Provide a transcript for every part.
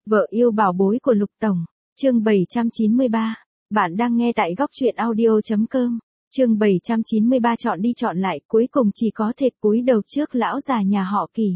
Vợ yêu bảo bối của Lục Tổng, chương 793. Bạn đang nghe tại góc truyện audio.com. Chương 793 chọn đi chọn lại, cuối cùng chỉ có thể cúi đầu trước lão già nhà họ Kỳ.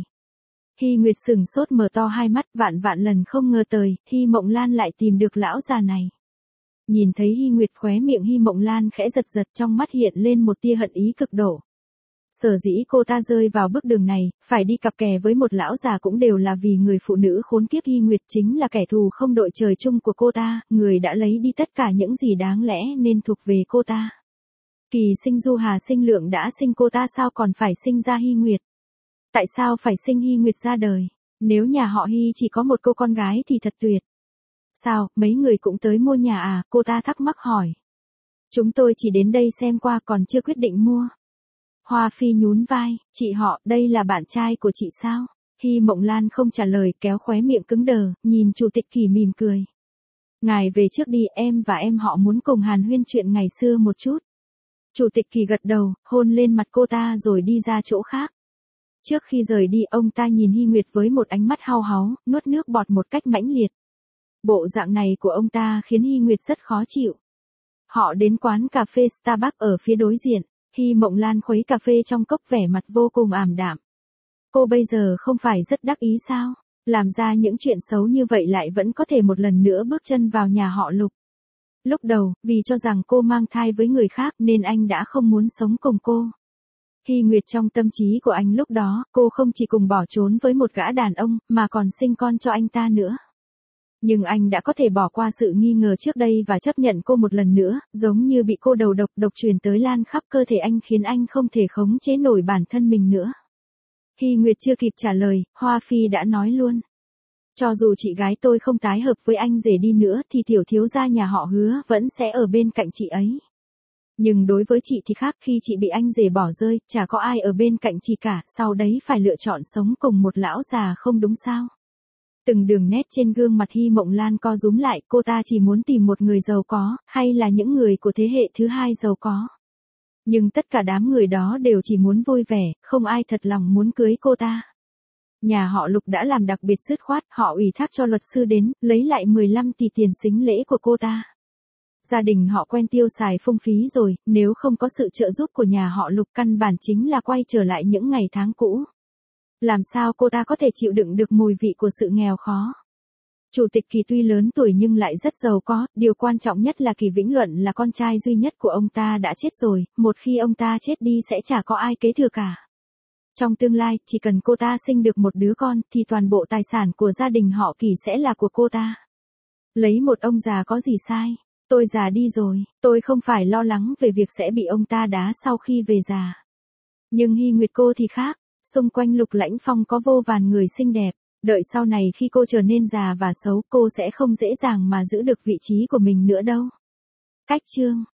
Hy Nguyệt sừng sốt mở to hai mắt, vạn vạn lần không ngờ tới, Hy Mộng Lan lại tìm được lão già này. Nhìn thấy Hy Nguyệt, khóe miệng Hy Mộng Lan khẽ giật giật, trong mắt hiện lên một tia hận ý cực độ. Sở dĩ cô ta rơi vào bước đường này, phải đi cặp kè với một lão già cũng đều là vì người phụ nữ khốn kiếp Hy Nguyệt chính là kẻ thù không đội trời chung của cô ta, người đã lấy đi tất cả những gì đáng lẽ nên thuộc về cô ta. Kỳ sinh Du Hà sinh lượng đã sinh cô ta, sao còn phải sinh ra Hy Nguyệt? Tại sao phải sinh Hy Nguyệt ra đời? Nếu nhà họ Hy chỉ có một cô con gái thì thật tuyệt. Sao, mấy người cũng tới mua nhà à? Cô ta thắc mắc hỏi. Chúng tôi chỉ đến đây xem qua còn chưa quyết định mua. Hoa Phi nhún vai, chị họ, đây là bạn trai của chị sao? Hy Mộng Lan không trả lời, kéo khóe miệng cứng đờ, nhìn Chủ tịch Kỳ mỉm cười. Ngài về trước đi, em và em họ muốn cùng hàn huyên chuyện ngày xưa một chút. Chủ tịch Kỳ gật đầu, hôn lên mặt cô ta rồi đi ra chỗ khác. Trước khi rời đi, ông ta nhìn Hy Nguyệt với một ánh mắt hao háu, nuốt nước bọt một cách mãnh liệt. Bộ dạng này của ông ta khiến Hy Nguyệt rất khó chịu. Họ đến quán cà phê Starbucks ở phía đối diện. Hy Mộng Lan khuấy cà phê trong cốc, vẻ mặt vô cùng ảm đạm. Cô bây giờ không phải rất đắc ý sao? Làm ra những chuyện xấu như vậy lại vẫn có thể một lần nữa bước chân vào nhà họ Lục. Lúc đầu, vì cho rằng cô mang thai với người khác nên anh đã không muốn sống cùng cô. Hy Nguyệt, trong tâm trí của anh lúc đó, cô không chỉ cùng bỏ trốn với một gã đàn ông, mà còn sinh con cho anh ta nữa. Nhưng anh đã có thể bỏ qua sự nghi ngờ trước đây và chấp nhận cô một lần nữa, giống như bị cô đầu độc truyền tới lan khắp cơ thể anh, khiến anh không thể khống chế nổi bản thân mình nữa. Hy Nguyệt chưa kịp trả lời, Hoa Phi đã nói luôn. Cho dù chị gái tôi không tái hợp với anh rể đi nữa thì tiểu thiếu gia nhà họ Hứa vẫn sẽ ở bên cạnh chị ấy. Nhưng đối với chị thì khác, khi chị bị anh rể bỏ rơi, chả có ai ở bên cạnh chị cả, sau đấy phải lựa chọn sống cùng một lão già không đúng sao? Từng đường nét trên gương mặt Hy Mộng Lan co rúm lại, cô ta chỉ muốn tìm một người giàu có, hay là những người của thế hệ thứ hai giàu có. Nhưng tất cả đám người đó đều chỉ muốn vui vẻ, không ai thật lòng muốn cưới cô ta. Nhà họ Lục đã làm đặc biệt dứt khoát, họ ủy thác cho luật sư đến, lấy lại 15 tỷ tiền sính lễ của cô ta. Gia đình họ quen tiêu xài phung phí rồi, nếu không có sự trợ giúp của nhà họ Lục căn bản chính là quay trở lại những ngày tháng cũ. Làm sao cô ta có thể chịu đựng được mùi vị của sự nghèo khó? Chủ tịch Kỳ tuy lớn tuổi nhưng lại rất giàu có, điều quan trọng nhất là Kỳ Vĩnh Luận là con trai duy nhất của ông ta đã chết rồi, một khi ông ta chết đi sẽ chả có ai kế thừa cả. Trong tương lai, chỉ cần cô ta sinh được một đứa con thì toàn bộ tài sản của gia đình họ Kỳ sẽ là của cô ta. Lấy một ông già có gì sai? Tôi già đi rồi, tôi không phải lo lắng về việc sẽ bị ông ta đá sau khi về già. Nhưng Hy Nguyệt cô thì khác. Xung quanh Lục Lãnh Phong có vô vàn người xinh đẹp, đợi sau này khi cô trở nên già và xấu, cô sẽ không dễ dàng mà giữ được vị trí của mình nữa đâu. Cách chương